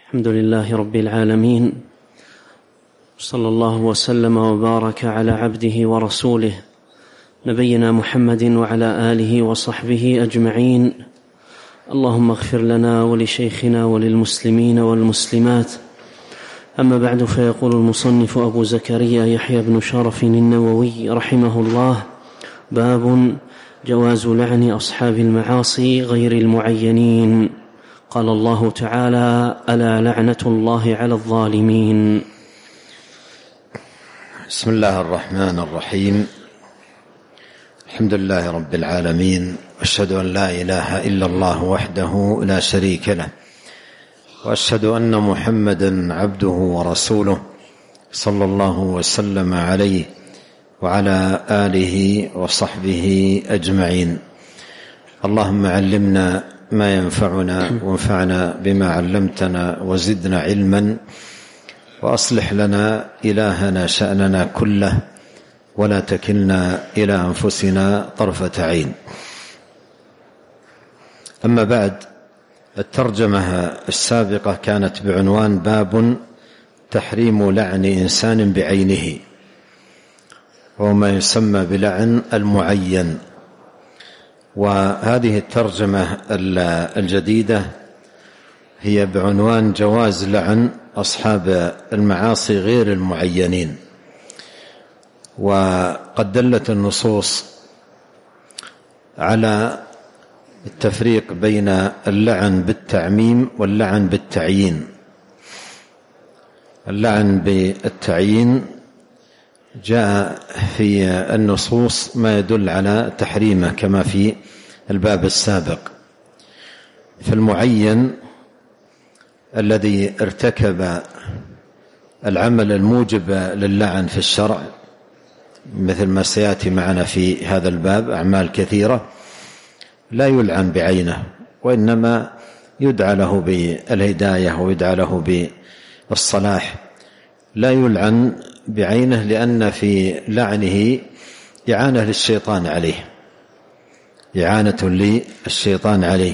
الحمد لله رب العالمين، صلى الله وسلم وبارك على عبده ورسوله نبينا محمد وعلى آله وصحبه أجمعين. اللهم اغفر لنا ولشيخنا وللمسلمين والمسلمات. أما بعد، فيقول المصنف أبو زكريا يحيى بن شرف النووي رحمه الله: باب جواز لعن أصحاب المعاصي غير المعينين. قال الله تعالى: ألا لعنة الله على الظالمين. بسم الله الرحمن الرحيم. الحمد لله رب العالمين، وأشهد أن لا إله إلا الله وحده لا شريك له، وأشهد أن محمدا عبده ورسوله صلى الله وسلم عليه وعلى آله وصحبه أجمعين. اللهم علمنا ما ينفعنا وانفعنا بما علمتنا وزدنا علما، وأصلح لنا إلهنا شأننا كله، ولا تكلنا إلى أنفسنا طرفة عين. أما بعد، الترجمة السابقة كانت بعنوان باب تحريم لعن إنسان بعينه، وما يسمى بلعن المعين. وهذه الترجمة الجديدة هي بعنوان جواز لعن أصحاب المعاصي غير المعينين. وقد دلت النصوص على التفريق بين اللعن بالتعميم واللعن بالتعيين. اللعن بالتعيين جاء في النصوص ما يدل على تحريمه كما في الباب السابق. فالمعين الذي ارتكب العمل الموجب للعن في الشرع، مثل ما سيأتي معنا في هذا الباب أعمال كثيرة، لا يلعن بعينه، وإنما يدعى له بالهداية ويدعى له بالصلاح. لا يلعن بعينه لأن في لعنه إعانة للشيطان عليه، إعانة للشيطان عليه.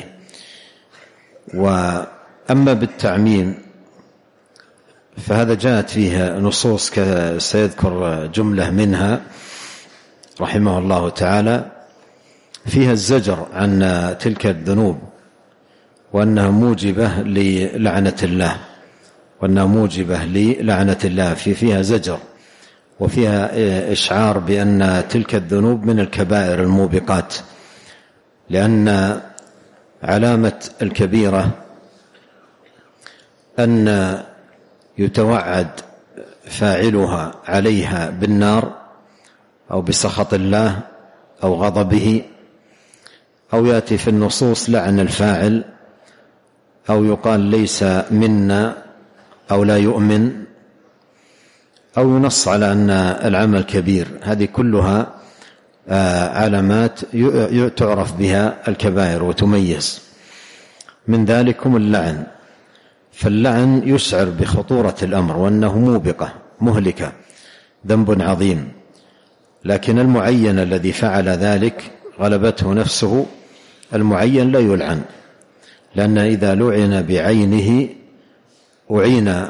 وأما بالتعميم فهذا جاءت فيها نصوص، سيذكر جملة منها رحمه الله تعالى، فيها الزجر عن تلك الذنوب، وأنها موجبة للعنة الله، وأنها موجبة للعنة الله، فيها زجر، وفيها إشعار بأن تلك الذنوب من الكبائر الموبقات، لأن علامة الكبيرة أن يتوعد فاعلها عليها بالنار أو بسخط الله أو غضبه، أو يأتي في النصوص لعن الفاعل، أو يقال ليس منا أو لا يؤمن، أو ينص على أن العمل كبير. هذه كلها علامات تعرف بها الكبائر وتميز. من ذلكم اللعن. فاللعن يشعر بخطورة الأمر وأنه موبقة مهلكة، ذنب عظيم. لكن المعين الذي فعل ذلك غلبته نفسه، المعين لا يلعن، لأن إذا لعن بعينه أعين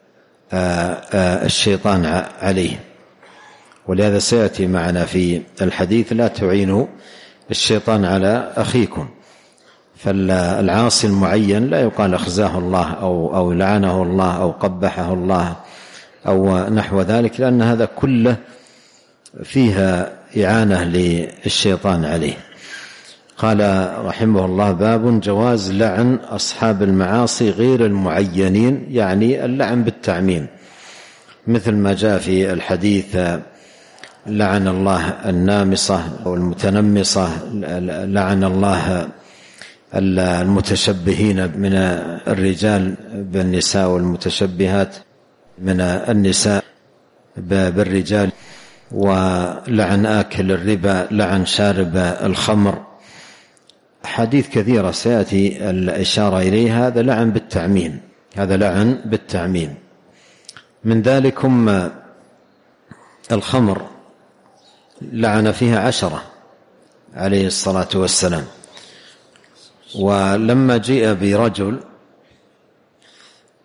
الشيطان عليه. ولهذا سيأتي معنا في الحديث: لا تعينوا الشيطان على أخيكم. فالعاصي المعين لا يقال أخزاه الله أو لعنه الله أو قبحه الله أو نحو ذلك، لأن هذا كله فيها إعانة للشيطان عليه. قال رحمه الله: باب جواز لعن أصحاب المعاصي غير المعينين، يعني اللعن بالتعميم، مثل ما جاء في الحديث: لعن الله النامصة والمتنمصة، لعن الله المتشبهين من الرجال بالنساء والمتشبهات من النساء بالرجال، ولعن آكل الربا، لعن شارب الخمر. حديث كثيرة سيأتي الإشارة إليها. هذا لعن بالتعميم، هذا لعن بالتعميم. من ذلكم الخمر، لعن فيها 10 عليه الصلاة والسلام. ولما جيء برجل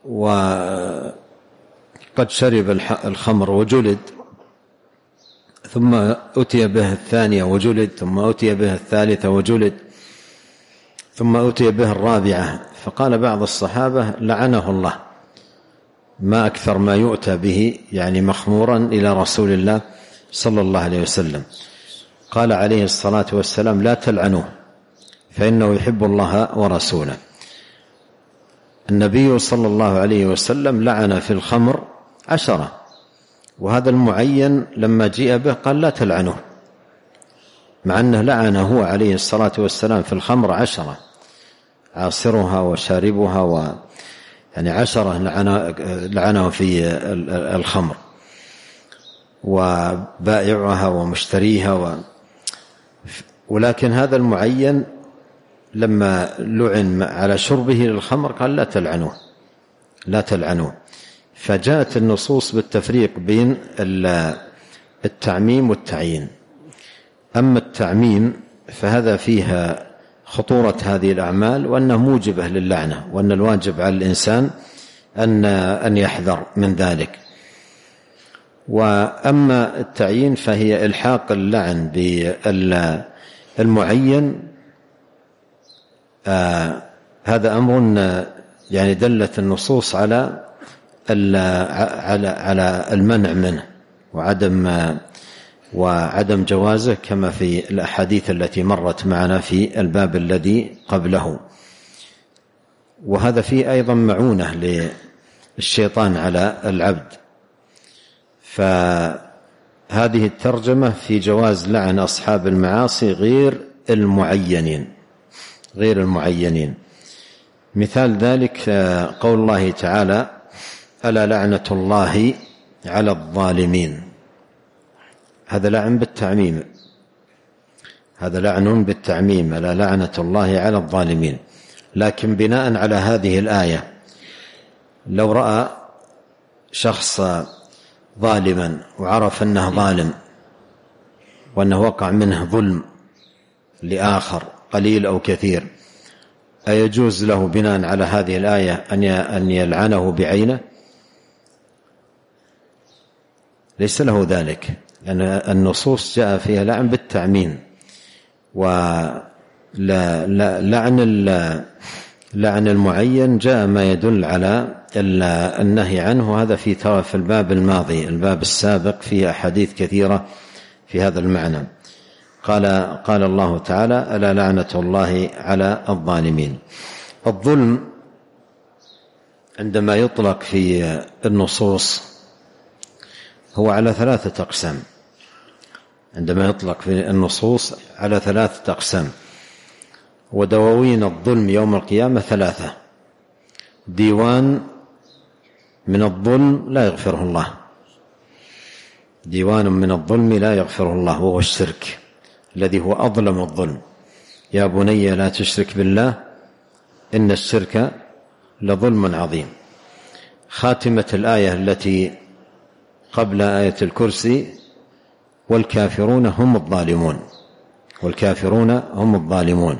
وقد شرب الخمر وجلد، ثم أتي به الثانية وجلد، ثم أتي به الثالثة وجلد، ثم أتي به الرابعة. فقال بعض الصحابة لعنه الله، ما أكثر ما يؤتى به يعني مخمورا إلى رسول الله صلى الله عليه وسلم. قال عليه الصلاة والسلام لا تلعنوه فإنه يحب الله ورسوله. النبي صلى الله عليه وسلم لعن في الخمر 10، وهذا المعين لما جيء به قال لا تلعنوه، مع أنه لعنه عليه الصلاة والسلام في الخمر 10، عاصرها وشاربها يعني 10 لعنه في الخمر، وبائعها ومشتريها ولكن هذا المعين لما لعن على شربه للخمر قال لا تلعنوه. فجاءت النصوص بالتفريق بين التعميم والتعيين. أما التعميم فهذا فيها خطورة هذه الأعمال، وأنه موجبة للعنة، وأن الواجب على الإنسان أن يحذر من ذلك. وأما التعيين فهي إلحاق اللعن بالمعين، هذا أمر يعني دلت النصوص على المنع منه وعدم جوازه، كما في الأحاديث التي مرت معنا في الباب الذي قبله. وهذا فيه أيضا معونة للشيطان على العبد. فهذه الترجمة في جواز لعن أصحاب المعاصي غير المعينين. مثال ذلك قول الله تعالى ألا لعنة الله على الظالمين. هذا لعن بالتعميم، ألا لعنة الله على الظالمين. لكن بناء على هذه الآية لو رأى شخص ظالما وعرف أنه ظالم وأنه وقع منه ظلم لآخر قليل أو كثير، أيجوز له بناء على هذه الآية أن يلعنه بعينه؟ ليس له ذلك، لأن النصوص جاء فيها لعن بالتعميم. لعن المعين جاء ما يدل على النهي عنه، هذا في الباب الماضي، الباب السابق، فيه أحاديث كثيرة في هذا المعنى. قال الله تعالى ألا لعنة الله على الظالمين. الظلم عندما يطلق في النصوص هو على 3 أقسام. عندما يطلق في النصوص على 3 أقسام. ودواوين الظلم يوم القيامة 3: ديوان من الظلم لا يغفره الله، ديوان من الظلم لا يغفره الله، وهو الشرك الذي هو أظلم الظلم. يا بني لا تشرك بالله إن الشرك لظلم عظيم. خاتمة الآية التي قبل آية الكرسي والكافرون هم الظالمون.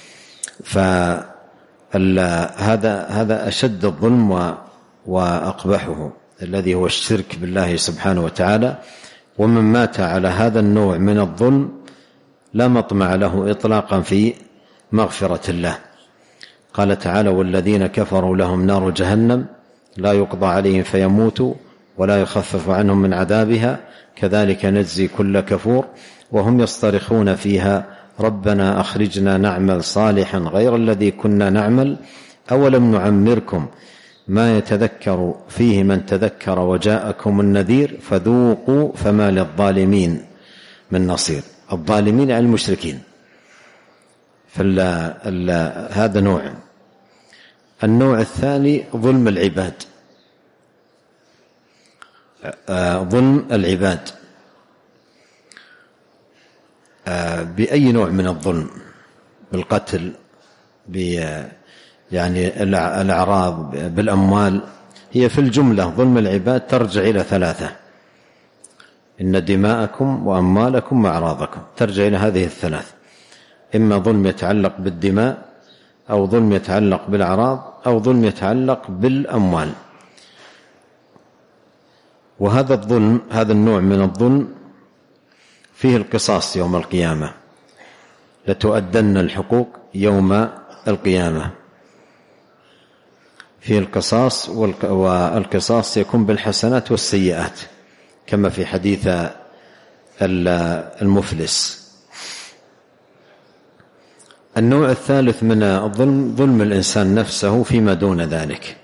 فهذا أشد الظلم وأقبحه، الذي هو الشرك بالله سبحانه وتعالى. ومن مات على هذا النوع من الظلم لا مطمع له إطلاقا في مغفرة الله. قال تعالى والذين كفروا لهم نار جهنم لا يقضى عليهم فيموتوا ولا يخفف عنهم من عذابها كذلك نجزي كل كفور وهم يصطرخون فيها ربنا أخرجنا نعمل صالحا غير الذي كنا نعمل أولم نعمركم ما يتذكر فيه من تذكر وجاءكم النذير فذوقوا فما للظالمين من نصير. الظالمين على المشركين. هذا نوع. النوع الثاني ظلم العباد. ظلم العباد بأي نوع من الظلم، بالقتل، يعني الأعراض، بالأموال. هي في الجملة ظلم العباد ترجع إلى 3: إن دماءكم وأموالكم وأعراضكم، ترجع إلى هذه 3: إما ظلم يتعلق بالدماء، أو ظلم يتعلق بالأعراض أو ظلم يتعلق بالأموال. وهذا الظلم، هذا النوع من الظلم فيه القصاص يوم القيامة، لتؤدن الحقوق يوم القيامة، فيه القصاص، والقصاص يكون بالحسنات والسيئات كما في حديث المفلس. النوع الثالث من الظلم ظلم الإنسان نفسه فيما دون ذلك،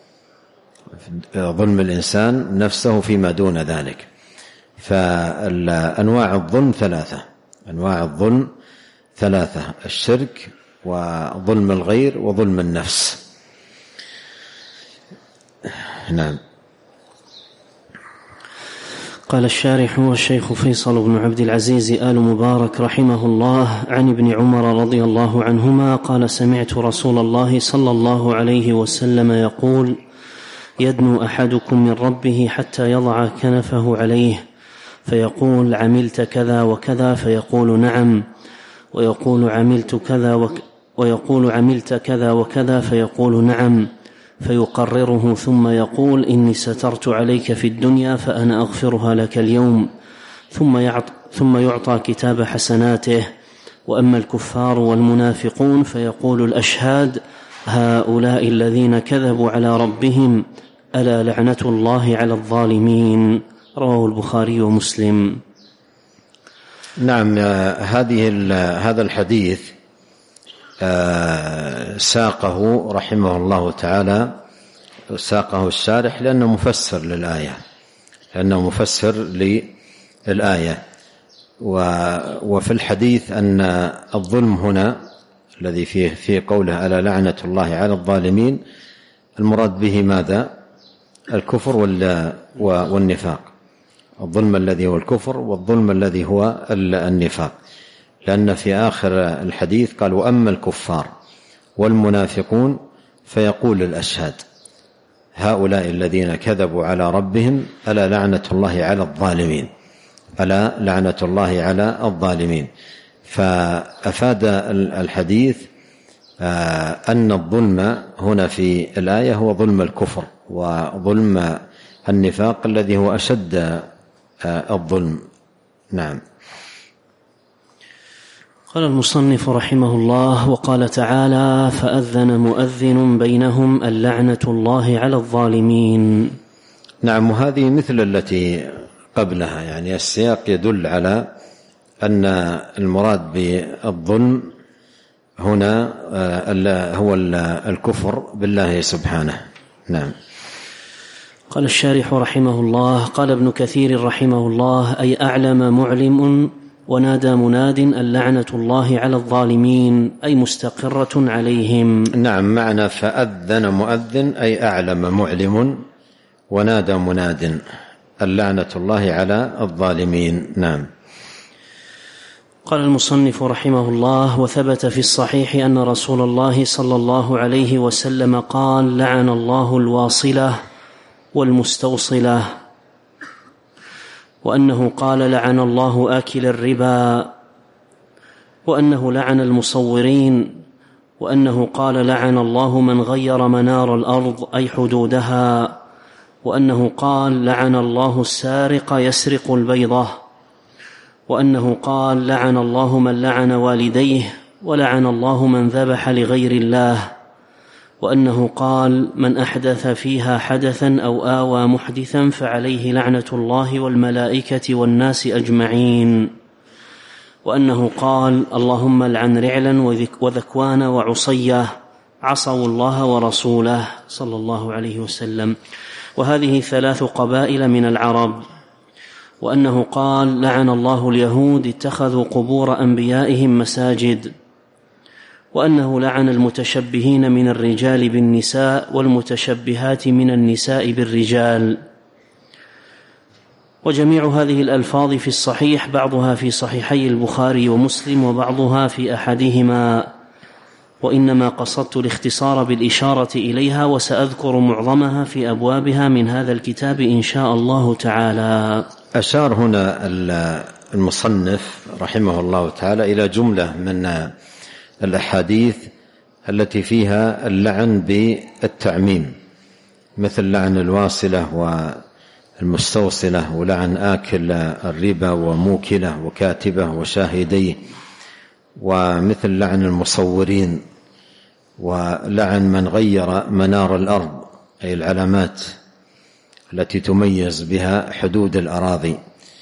ظلم الإنسان نفسه فيما دون ذلك. فأنواع الظلم ثلاثة، أنواع الظلم ثلاثة: الشرك وظلم الغير وظلم النفس. نعم. قال الشارح والشيخ فيصل بن عبد العزيز آل مبارك رحمه الله عن ابن عمر رضي الله عنهما قال: سمعت رسول الله صلى الله عليه وسلم يقول: يدنو أحدكم من ربه حتى يضع كنفه عليه فيقول: عملت كذا وكذا؟ فيقول: نعم. ويقول: عملت كذا وكذا؟ فيقول: نعم. فيقرره ثم يقول: إني سترت عليك في الدنيا فأنا أغفرها لك اليوم. ثم يعطى كتاب حسناته. وأما الكفار والمنافقون فيقول الأشهاد: هؤلاء الذين كذبوا على ربهم، ألا لعنة الله على الظالمين. رواه البخاري ومسلم. نعم. هذا الحديث ساقه رحمه الله تعالى، ساقه الشارح لأنه مفسر للآية، وفي الحديث أن الظلم هنا الذي فيه قوله ألا لعنة الله على الظالمين، المراد به ماذا؟ الكفر والنفاق. الظلم الذي هو الكفر والظلم الذي هو النفاق، لأن في آخر الحديث قال: وأما الكفار والمنافقون فيقول الأشهاد: هؤلاء الذين كذبوا على ربهم، ألا لعنة الله على الظالمين، ألا لعنة الله على الظالمين. فأفاد الحديث أن الظلم هنا في الآية هو ظلم الكفر وظلم النفاق الذي هو أشد الظلم. نعم. قال المصنف رحمه الله: وقال تعالى: فأذن مؤذن بينهم اللعنة الله على الظالمين. نعم. وهذه مثل التي قبلها، يعني السياق يدل على أن المراد بالظلم هنا هو الكفر بالله سبحانه. نعم. قال الشارح رحمه الله: قال ابن كثير رحمه الله: أي أعلم معلم ونادى مناد اللعنة الله على الظالمين، أي مستقرة عليهم. نعم. معنى فأذن مؤذن أي أعلم معلم ونادى مناد اللعنة الله على الظالمين. نعم. قال المصنف رحمه الله: وثبت في الصحيح أن رسول الله صلى الله عليه وسلم قال: لعن الله الواصلة والمستوصلة، وأنه قال: لعن الله آكل الربا، وأنه لعن المصورين، وأنه قال: لعن الله من غير منار الأرض أي حدودها، وأنه قال: لعن الله السارق يسرق البيضة، وأنه قال: لعن الله من لعن والديه، ولعن الله من ذبح لغير الله، وأنه قال: من أحدث فيها حدثا أو آوى محدثا فعليه لعنة الله والملائكة والناس أجمعين، وأنه قال: اللهم لعن رعلا وذكوان وعصية، عصوا الله ورسوله صلى الله عليه وسلم، وهذه 3 قبائل من العرب. وأنه قال: لعن الله اليهود اتخذوا قبور أنبيائهم مساجد، وأنه لعن المتشبهين من الرجال بالنساء والمتشبهات من النساء بالرجال. وجميع هذه الألفاظ في الصحيح، بعضها في صحيحي البخاري ومسلم وبعضها في أحدهما، وإنما قصدت الاختصار بالإشارة إليها، وسأذكر معظمها في أبوابها من هذا الكتاب إن شاء الله تعالى. أشار هنا المصنف رحمه الله تعالى إلى جملة من الأحاديث التي فيها اللعن بالتعميم، مثل لعن الواصلة والمستوصلة، ولعن آكل الربا وموكله وكاتبه وشاهديه، ومثل لعن المصورين، ولعن من غير منار الأرض أي العلامات التي تميز بها حدود الأراضي،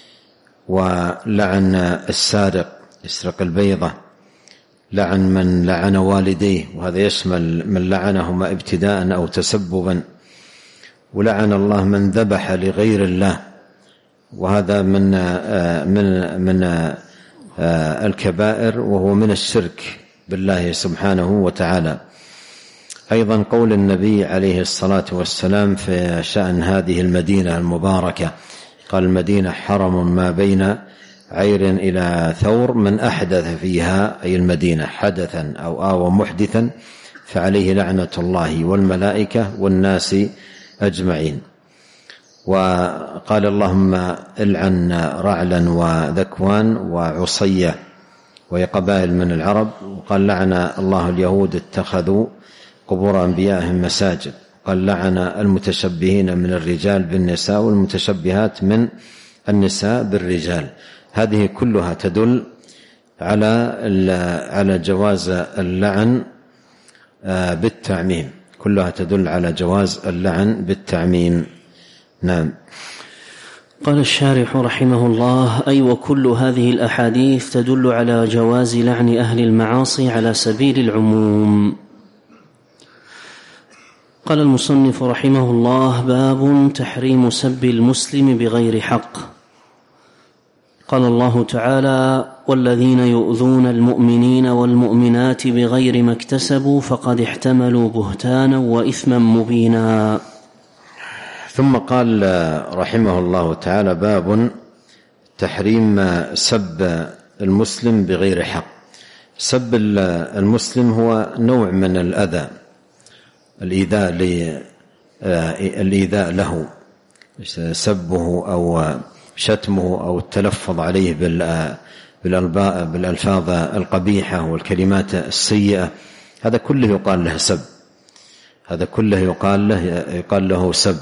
ولعن السارق يسرق البيضة، لعن من لعن والديه، وهذا يشمل من لعنهما ابتداء أو تسببا، ولعن الله من ذبح لغير الله، وهذا من الكبائر، وهو من الشرك بالله سبحانه وتعالى. أيضا قول النبي عليه الصلاة والسلام في شأن هذه المدينة المباركة، قال: المدينة حرم ما بين عير إلى ثور، من أحدث فيها أي المدينة حدثا أو آوى محدثا فعليه لعنة الله والملائكة والناس أجمعين. وقال: اللهم العن رعلا وذكوان وعصية، وهي قبائل من العرب. وقال: لعن الله اليهود اتخذوا قبور أنبيائهم مساجد. قال: لعن المتشبهين من الرجال بالنساء والمتشبهات من النساء بالرجال. هذه كلها تدل على جواز اللعن بالتعميم، كلها تدل على جواز اللعن بالتعميم. نعم. قال الشارح رحمه الله: أي وكل هذه الأحاديث تدل على جواز لعن أهل المعاصي على سبيل العموم. قال المصنف رحمه الله: باب تحريم سب المسلم بغير حق. قال الله تعالى: والذين يؤذون المؤمنين والمؤمنات بغير ما اكتسبوا فقد احتملوا بهتانا وإثما مبينا. ثم قال رحمه الله تعالى: باب تحريم سب المسلم بغير حق. سب المسلم هو نوع من الأذى، الإيذاء له، سبه أو شتمه أو التلفظ عليه بالألفاظ القبيحة والكلمات السيئة، هذا كله يقال له سب، هذا كله يقال له سب.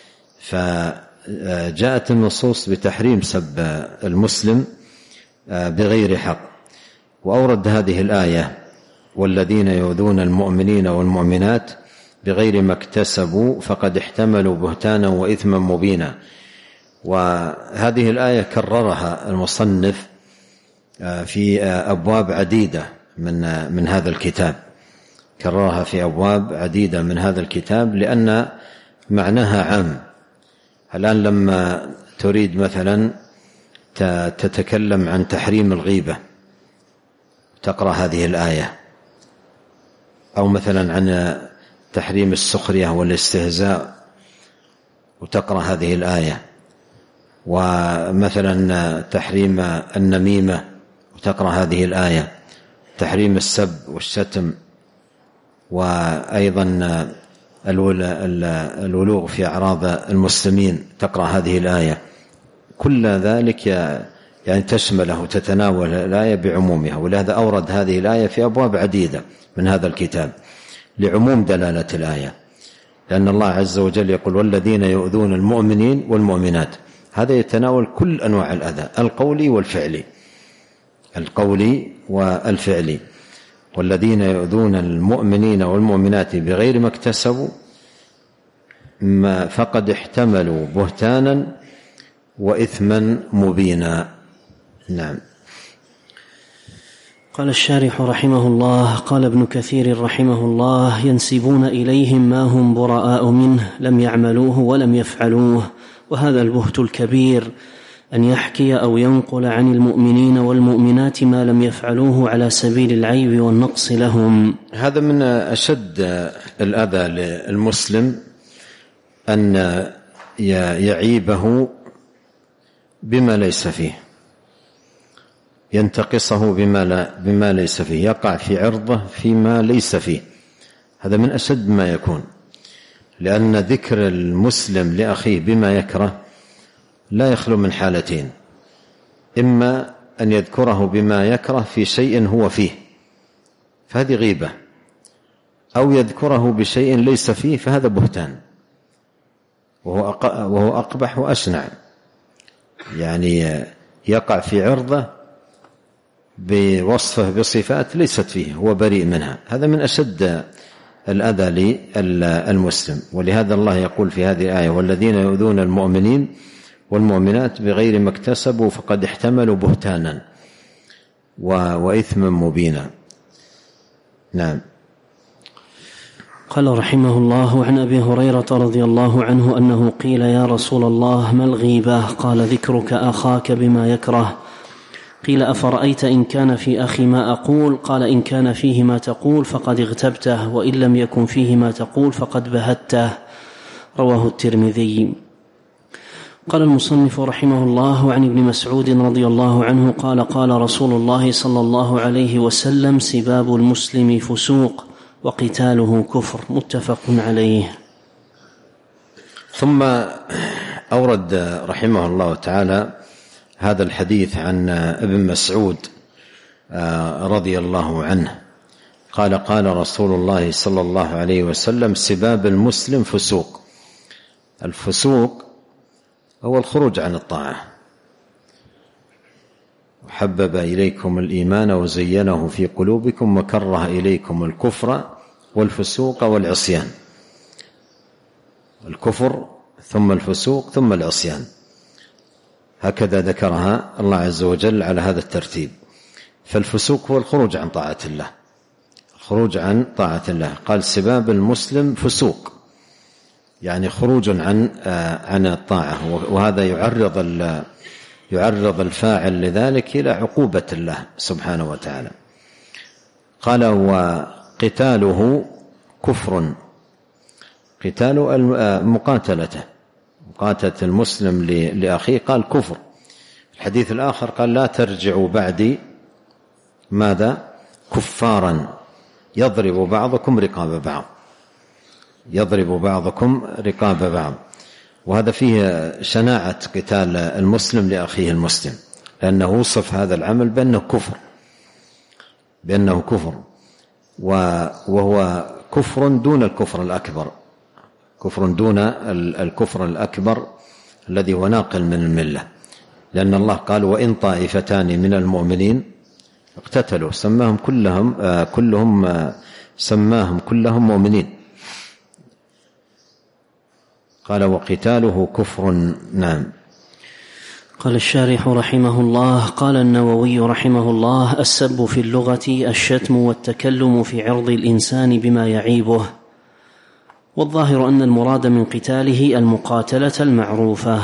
فجاءت النصوص بتحريم سب المسلم بغير حق، وأورد هذه الآية: والذين يؤذون المؤمنين والمؤمنات بغير ما اكتسبوا فقد احتملوا بهتانا وإثما مبينا. وهذه الآية كررها المصنف في أبواب عديدة من هذا الكتاب، كررها في أبواب عديدة من هذا الكتاب، لأن معناها عام. الآن لما تريد مثلا تتكلم عن تحريم الغيبة تقرأ هذه الآية، أو مثلا عن تحريم السخرية والاستهزاء وتقرأ هذه الآية، ومثلا تحريم النميمة وتقرأ هذه الآية، تحريم السب والشتم، وأيضا الولوغ في أعراض المسلمين تقرأ هذه الآية. كل ذلك يعني تشمله وتتناول الآية بعمومها، ولهذا أورد هذه الآية في أبواب عديدة من هذا الكتاب لعموم دلالة الآية، لأن الله عز وجل يقول: والذين يؤذون المؤمنين والمؤمنات. هذا يتناول كل أنواع الأذى، القولي والفعلي، القولي والفعلي. والذين يؤذون المؤمنين والمؤمنات بغير ما اكتسبوا فقد احتملوا بهتانا وإثما مبينا. نعم. قال الشارح رحمه الله: قال ابن كثير رحمه الله: ينسبون إليهم ما هم براء منه لم يعملوه ولم يفعلوه، وهذا البهت الكبير أن يحكي أو ينقل عن المؤمنين والمؤمنات ما لم يفعلوه على سبيل العيب والنقص لهم. هذا من أشد الأذى للمسلم أن يعيبه بما ليس فيه، ينتقصه بما ليس فيه، يقع في عرضه فيما ليس فيه. هذا من أشد ما يكون، لأن ذكر المسلم لأخيه بما يكره لا يخلو من حالتين: إما أن يذكره بما يكره في شيء هو فيه، فهذه غيبة، أو يذكره بشيء ليس فيه فهذا بهتان، وهو أقبح وأشنع، يعني يقع في عرضه بوصفه بصفات ليست فيه، هو بريء منها. هذا من أشد الأذى للمسلم. ولهذا الله يقول في هذه الآية: والذين يؤذون المؤمنين والمؤمنات بغير ما اكتسبوا فقد احتملوا بهتانا وإثما مبينا. نعم. قال رحمه الله: عن أبي هريرة رضي الله عنه أنه قيل: يا رسول الله، ما الغيبة؟ قال: ذكرك أخاك بما يكره. قيل: أفرأيت إن كان في أخي ما أقول؟ قال: إن كان فيه ما تقول فقد اغتبته، وإن لم يكن فيه ما تقول فقد بهته. رواه الترمذي. قال المصنف رحمه الله: عن ابن مسعود رضي الله عنه قال: قال رسول الله صلى الله عليه وسلم: سباب المسلم فسوق وقتاله كفر. متفق عليه. ثم أورد رحمه الله تعالى هذا الحديث عن ابن مسعود رضي الله عنه قال: قال رسول الله صلى الله عليه وسلم: سباب المسلم فسوق. الفسوق هو الخروج عن الطاعة. وحبب إليكم الإيمان وزينه في قلوبكم وكره إليكم الكفر والفسوق والعصيان. الكفر ثم الفسوق ثم العصيان، هكذا ذكرها الله عز وجل على هذا الترتيب. فالفسوق هو الخروج عن طاعة الله، الخروج عن طاعة الله. قال: سباب المسلم فسوق، يعني خروج عن الطاعة، وهذا يعرض الفاعل لذلك إلى عقوبة الله سبحانه وتعالى. قال: وقتاله كفر. قتال مقاتلة المسلم لأخيه، قال كفر. الحديث الآخر قال: لا ترجعوا بعدي ماذا؟ كفارا يضرب بعضكم رقاب بعض، يضرب بعضكم رقاب بعض. وهذا فيه شناعة قتال المسلم لأخيه المسلم، لأنه وصف هذا العمل بأنه كفر، وهو كفر دون الكفر الأكبر، كفر دون الكفر الأكبر الذي هو ناقل من الملة. لأن الله قال: وإن طائفتان من المؤمنين اقتتلوا سماهم كلهم مؤمنين. قال: وقتاله كفر. نعم. قال الشارح رحمه الله: قال النووي رحمه الله: السب في اللغة الشتم والتكلم في عرض الإنسان بما يعيبه، والظاهر أن المراد من قتاله المقاتلة المعروفة.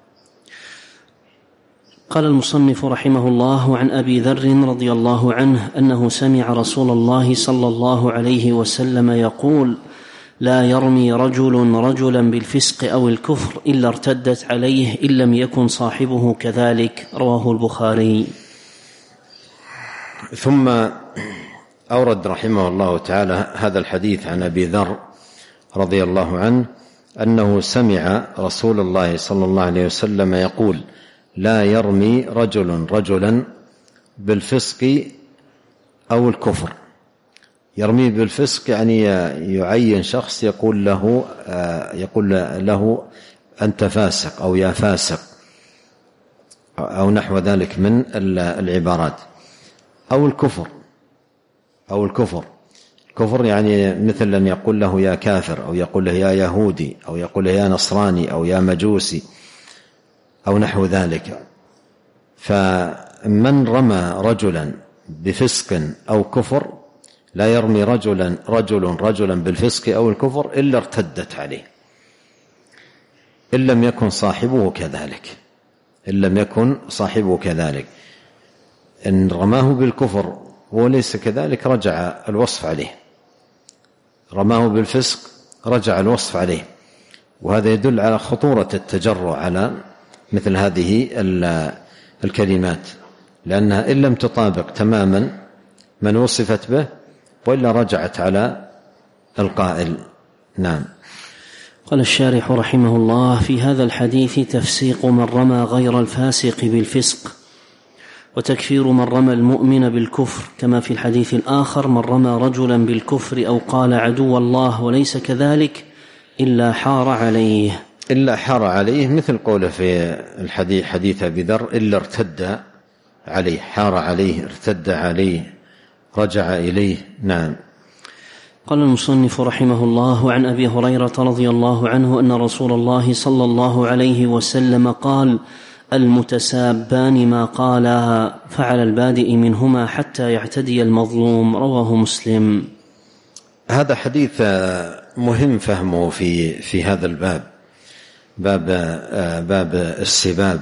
قال المصنف رحمه الله: عن أبي ذر رضي الله عنه أنه سمع رسول الله صلى الله عليه وسلم يقول: لا يرمي رجل رجلا بالفسق أو الكفر إلا ارتدت عليه إن لم يكن صاحبه كذلك. رواه البخاري. ثم أورد رحمه الله تعالى هذا الحديث عن أبي ذر رضي الله عنه أنه سمع رسول الله صلى الله عليه وسلم يقول: لا يرمي رجل رجلا بالفسق أو الكفر. يرمي بالفسق يعني يعين شخص يقول له أنت فاسق أو يا فاسق أو نحو ذلك من العبارات. أو الكفر يعني مثل أن يقول له يا كافر، أو يقول له يا يهودي، أو يقول له يا نصراني، أو يا مجوسي، أو نحو ذلك. فمن رمى رجلا بفسق أو كفر لا يرمي رجلا بالفسق أو الكفر إلا ارتدت عليه إن لم يكن صاحبه كذلك. إن رماه بالكفر هو ليس كذلك رجع الوصف عليه، رماه بالفسق رجع الوصف عليه. وهذا يدل على خطورة التجرؤ على مثل هذه الكلمات، لأنها إن لم تطابق تماما من وصفت به وإلا رجعت على القائل. نعم. قال الشارح رحمه الله: في هذا الحديث تفسيق من رمى غير الفاسق بالفسق، وتكفير من رمى المؤمن بالكفر، كما في الحديث الآخر: من رمى رجلا بالكفر أو قال عدو الله وليس كذلك إلا حار عليه. إلا حار عليه، مثل قوله في الحديث حديث أبي ذر: إلا ارتد عليه، حار عليه، ارتد عليه، رجع إليه. نعم. قال المصنف رحمه الله: عن أبي هريرة رضي الله عنه أن رسول الله صلى الله عليه وسلم قال: المتسابان ما قالا فعلى البادئ منهما حتى يعتدي المظلوم. رواه مسلم. هذا حديث مهم فهمه في هذا الباب، باب السباب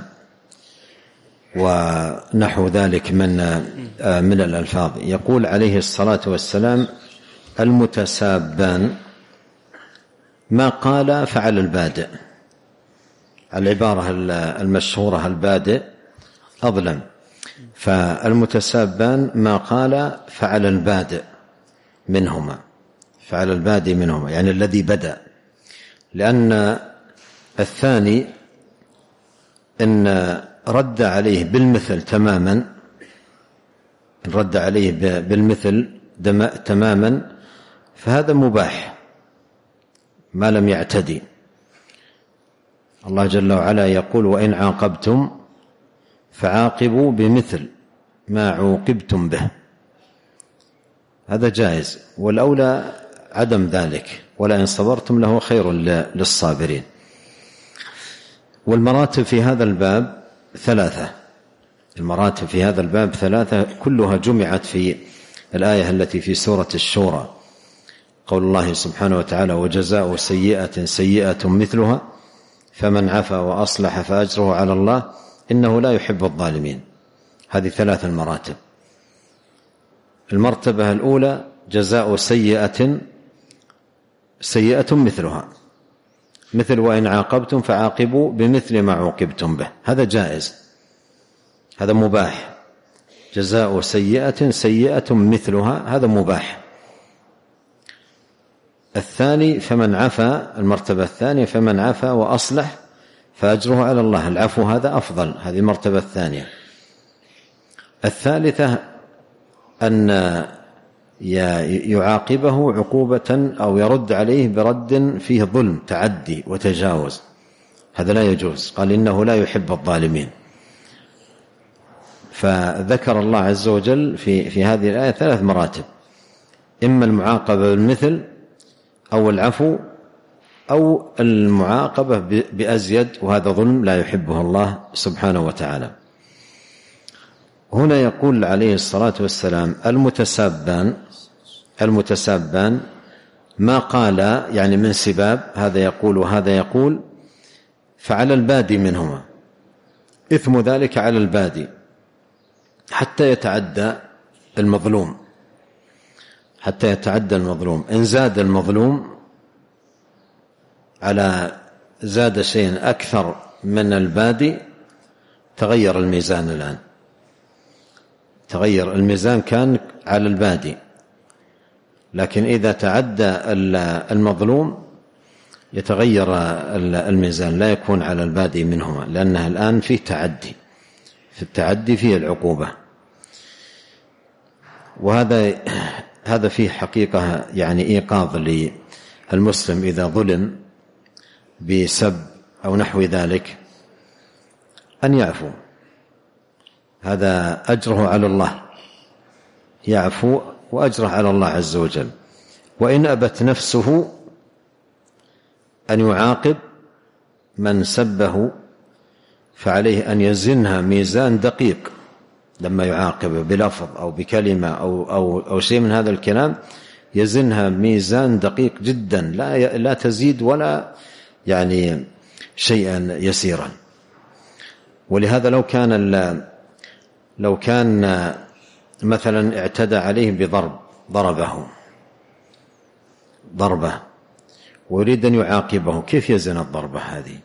ونحو ذلك من الألفاظ. يقول عليه الصلاة والسلام: المتسابان ما قال فعلى البادئ. العبارة المشهورة البادئ أظلم، فالمتسابان ما قال فعلى البادئ منهما، فعلى البادئ منهما يعني الذي بدأ، لأن الثاني إن رد عليه بالمثل تماما، رد عليه بالمثل تماما، فهذا مباح ما لم يعتدي. الله جل وعلا يقول: وإن عاقبتم فعاقبوا بمثل ما عوقبتم به. هذا جائز، والأولى عدم ذلك، ولئن صبرتم لهو خير للصابرين. والمراتب في هذا الباب ثلاثة، المراتب في هذا الباب ثلاثة، كلها جمعت في الآية التي في سورة الشورى، قول الله سبحانه وتعالى: وجزاء سيئة سيئة مثلها فمن عفا وأصلح فأجره على الله إنه لا يحب الظالمين. هذه ثلاث المراتب. المرتبة الأولى: جزاء سيئة سيئة مثلها، مثل وإن عاقبتم فعاقبوا بمثل ما عوقبتم به. هذا جائز، هذا مباح. جزاء سيئة سيئة مثلها، هذا مباح. الثاني: فمن عفا، المرتبة الثانية: فمن عفا وأصلح فأجره على الله. العفو هذا أفضل، هذه المرتبة الثانية. الثالثة: أن يعاقبه عقوبة أو يرد عليه برد فيه ظلم، تعدي وتجاوز، هذا لا يجوز. قال: إنه لا يحب الظالمين. فذكر الله عز وجل في هذه الآية ثلاث مراتب: إما المعاقبة بالمثل، أو العفو، أو المعاقبة بأزيد، وهذا ظلم لا يحبه الله سبحانه وتعالى. هنا يقول عليه الصلاة والسلام: المتسابان ما قال، يعني من سباب، هذا يقول وهذا يقول، فعلى البادي منهما، إثم ذلك على البادي حتى يتعدى المظلوم، حتى يتعدى المظلوم. إن زاد المظلوم على زاد شيء أكثر من البادي تغير الميزان. الآن تغير الميزان، كان على البادي، لكن إذا تعدى المظلوم يتغير الميزان، لا يكون على البادي منهما، لأنها الآن فيه تعدي، في التعدي فيه العقوبة. وهذا فيه حقيقة يعني إيقاظ للمسلم إذا ظلم بسب أو نحو ذلك أن يعفو، هذا أجره على الله، يعفو وأجره على الله عز وجل. وإن أبت نفسه أن يعاقب من سبه فعليه أن يزنها ميزان دقيق، لما يعاقبه بلفظ أو بكلمة أو شيء من هذا الكلام، يزنها ميزان دقيق جدا، لا تزيد ولا يعني شيئا يسيرا. ولهذا لو كان مثلا اعتدى عليه بضرب، ضربة ويريد أن يعاقبه، كيف يزن الضربة هذه؟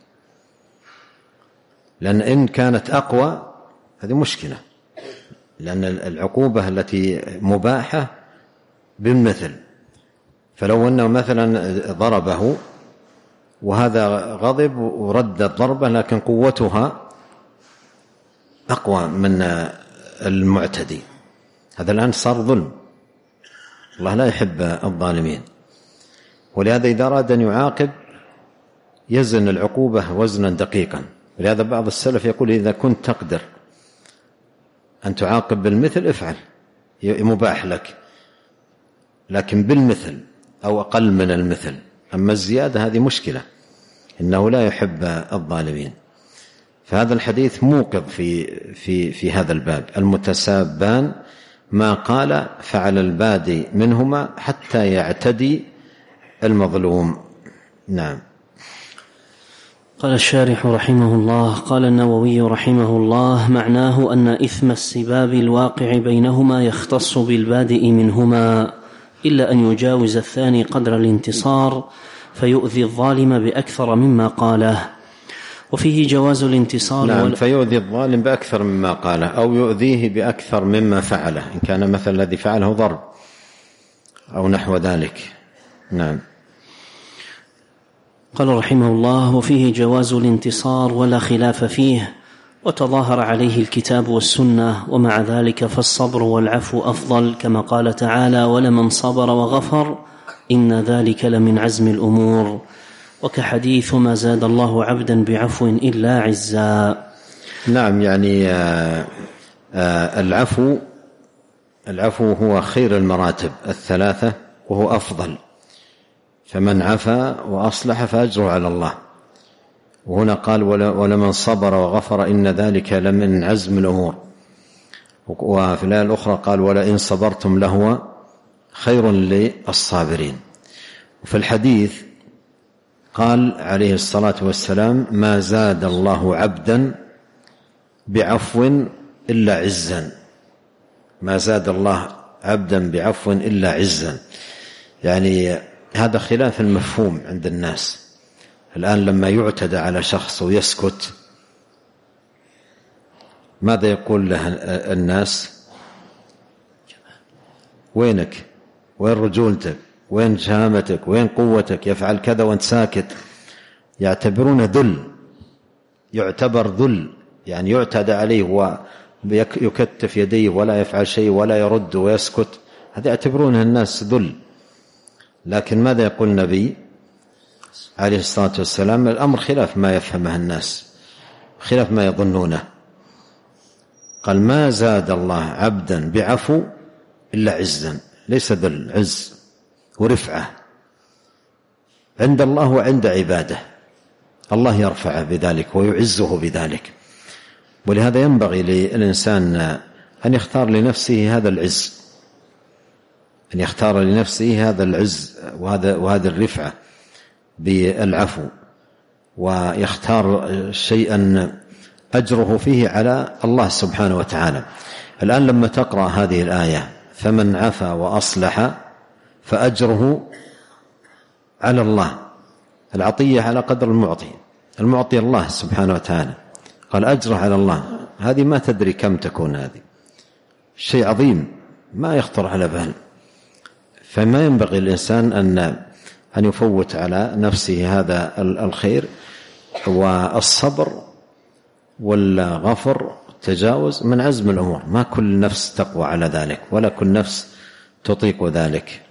لأن إن كانت أقوى هذه مشكلة، لأن العقوبة التي مباحة بالمثل، فلو أنه مثلا ضربه وهذا غضب ورد الضربة، لكن قوتها أقوى من المعتدي. هذا الآن صار ظلم، الله لا يحب الظالمين، ولهذا إذا أراد أن يعاقب يزن العقوبة وزنا دقيقا. ولهذا بعض السلف يقول إذا كنت تقدر أن تعاقب بالمثل افعل، مباح لك، لكن بالمثل أو أقل من المثل. أما الزيادة هذه مشكلة، إنه لا يحب الظالمين. فهذا الحديث موقظ في هذا الباب. المتسابان ما قال فعل البادي منهما حتى يعتدي المظلوم. نعم. قال الشارح رحمه الله: قال النووي رحمه الله: معناه أن إثم السباب الواقع بينهما يختص بالبادئ منهما، إلا أن يجاوز الثاني قدر الانتصار فيؤذي الظالم بأكثر مما قاله. وفيه جواز الانتصار. نعم، فيؤذي الظالم بأكثر مما قاله أو يؤذيه بأكثر مما فعله، إن كان مثل الذي فعله ضرب أو نحو ذلك. نعم. قال رحمه الله: وفيه جواز الانتصار ولا خلاف فيه، وتظاهر عليه الكتاب والسنة، ومع ذلك فالصبر والعفو أفضل، كما قال تعالى: ولمن صبر وغفر إن ذلك لمن عزم الأمور، وكحديث ما زاد الله عبدا بعفو إلا عزا. نعم، يعني العفو هو خير المراتب الثلاثة وهو أفضل، فمن عفا وأصلح فأجره على الله. وهنا قال ولمن صبر وغفر إن ذلك لمن عزم الأمور. وفي الآية الأخرى قال ولئن صبرتم لهو خير للصابرين. وفي الحديث قال عليه الصلاة والسلام ما زاد الله عبدا بعفو إلا عزا، ما زاد الله عبدا بعفو إلا عزا. يعني هذا خلاف المفهوم عند الناس الآن. لما يعتدى على شخص ويسكت ماذا يقول له الناس؟ وينك؟ وين رجولتك؟ وين شهامتك؟ وين قوتك؟ يفعل كذا وانت ساكت. يعتبرون ذل، يعتبر ذل، يعني يعتدى عليه ويكتف يديه ولا يفعل شيء ولا يرد ويسكت، هذا يعتبرونه الناس ذل. لكن ماذا يقول النبي عليه الصلاة والسلام؟ الأمر خلاف ما يفهمه الناس، خلاف ما يظنونه. قال ما زاد الله عبدا بعفو إلا عزا، ليس ذل، عز ورفعة عند الله وعند عباده، الله يرفعه بذلك ويعزه بذلك. ولهذا ينبغي للإنسان أن يختار لنفسه هذا العز، أن يختار لنفسه هذا العز وهذا الرفعة بالعفو، ويختار شيئا أجره فيه على الله سبحانه وتعالى. الآن لما تقرأ هذه الآية فمن عفا وأصلح فأجره على الله، العطية على قدر المعطي الله سبحانه وتعالى، قال أجره على الله. هذه ما تدري كم تكون، هذه شيء عظيم ما يخطر على بال. فما ينبغي الإنسان أن يفوت على نفسه هذا الخير. والصبر والغفر تجاوز من عزم الأمور، ما كل نفس تقوى على ذلك ولا كل نفس تطيق ذلك.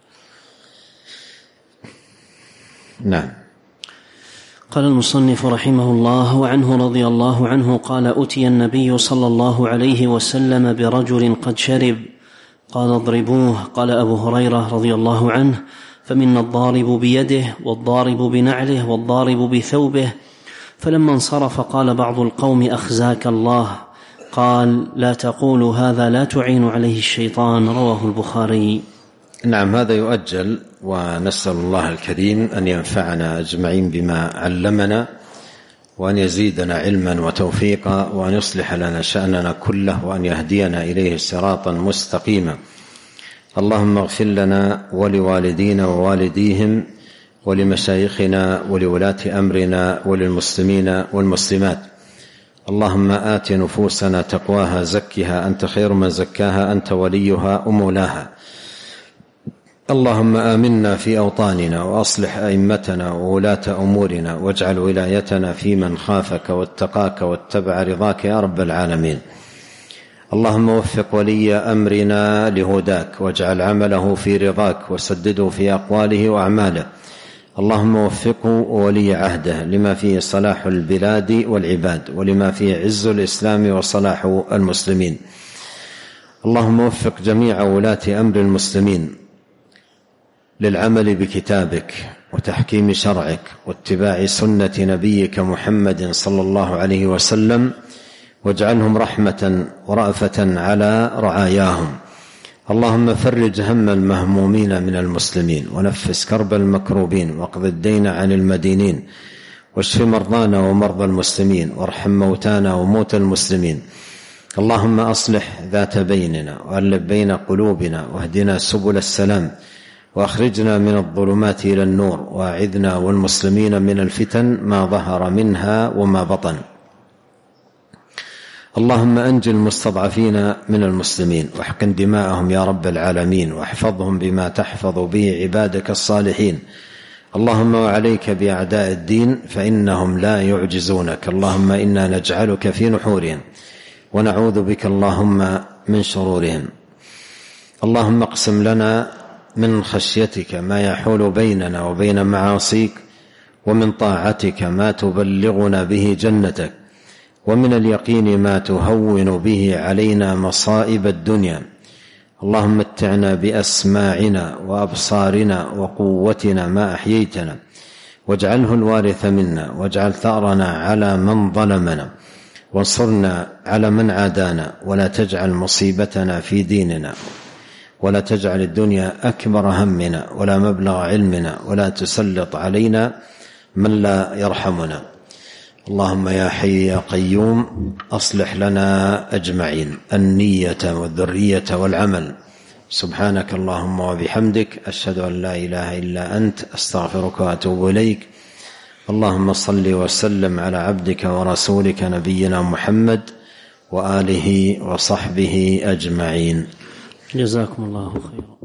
نعم. قال المصنف رحمه الله: وعنه رضي الله عنه قال أتي النبي صلى الله عليه وسلم برجل قد شرب، قال اضربوه. قال أبو هريرة رضي الله عنه: فمنا الضارب بيده والضارب بنعله والضارب بثوبه. فلما انصرف قال بعض القوم: أخزاك الله. قال: لا تقولوا هذا لا تعين عليه الشيطان. رواه البخاري. نعم، هذا يؤجل، ونسأل الله الكريم أن ينفعنا أجمعين بما علمنا، وأن يزيدنا علما وتوفيقا، وأن يصلح لنا شأننا كله، وأن يهدينا إليه صراطا مستقيما. اللهم اغفر لنا ولوالدينا ووالديهم ولمشايخنا ولولاة أمرنا وللمسلمين والمسلمات. اللهم آت نفوسنا تقواها زكها أنت خير من زكاها أنت وليها ومولاها. اللهم آمنا في أوطاننا وأصلح أئمتنا وولاة أمورنا، واجعل ولايتنا في من خافك واتقاك واتبع رضاك يا رب العالمين. اللهم وفق ولي أمرنا لهداك واجعل عمله في رضاك وسدده في أقواله وأعماله. اللهم وفقه وولي عهده لما فيه صلاح البلاد والعباد ولما فيه عز الإسلام وصلاح المسلمين. اللهم وفق جميع ولاة أمر المسلمين للعمل بكتابك وتحكيم شرعك واتباع سنة نبيك محمد صلى الله عليه وسلم، واجعلهم رحمة ورأفة على رعاياهم. اللهم فرج هم المهمومين من المسلمين ونفس كرب المكروبين واقض الدين عن المدينين واشف مرضانا ومرضى المسلمين وارحم موتانا وموتى المسلمين. اللهم أصلح ذات بيننا وألف بين قلوبنا واهدنا سبل السلام وأخرجنا من الظلمات إلى النور وأعذنا والمسلمين من الفتن ما ظهر منها وما بطن. اللهم أنج المستضعفين من المسلمين واحقن دماءهم يا رب العالمين واحفظهم بما تحفظ به عبادك الصالحين. اللهم وعليك بأعداء الدين فإنهم لا يعجزونك. اللهم إنا نجعلك في نحورهم ونعوذ بك اللهم من شرورهم. اللهم اقسم لنا من خشيتك ما يحول بيننا وبين معاصيك ومن طاعتك ما تبلغنا به جنتك ومن اليقين ما تهون به علينا مصائب الدنيا. اللهم متعنا بأسماعنا وأبصارنا وقوتنا ما أحييتنا واجعله الوارث منا واجعل ثأرنا على من ظلمنا وانصرنا على من عادانا ولا تجعل مصيبتنا في ديننا ولا تجعل الدنيا أكبر همنا ولا مبلغ علمنا ولا تسلط علينا من لا يرحمنا. اللهم يا حي يا قيوم أصلح لنا أجمعين النية والذرية والعمل. سبحانك اللهم وبحمدك أشهد أن لا إله إلا أنت أستغفرك وأتوب إليك. اللهم صل وسلم على عبدك ورسولك نبينا محمد وآله وصحبه أجمعين. جزاكم الله خيرا.